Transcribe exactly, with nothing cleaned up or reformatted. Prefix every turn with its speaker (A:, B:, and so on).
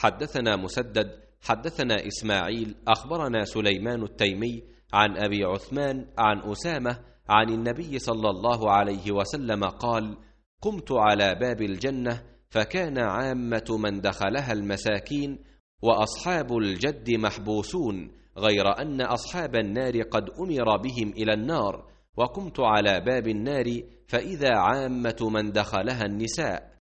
A: حدثنا مسدد حدثنا إسماعيل أخبرنا سليمان التيمي عن أبي عثمان عن أسامة عن النبي صلى الله عليه وسلم قال: قمت على باب الجنة فكان عامة من دخلها المساكين وأصحاب الجد محبوسون، غير أن أصحاب النار قد أمر بهم إلى النار، وقمت على باب النار فإذا عامة من دخلها النساء،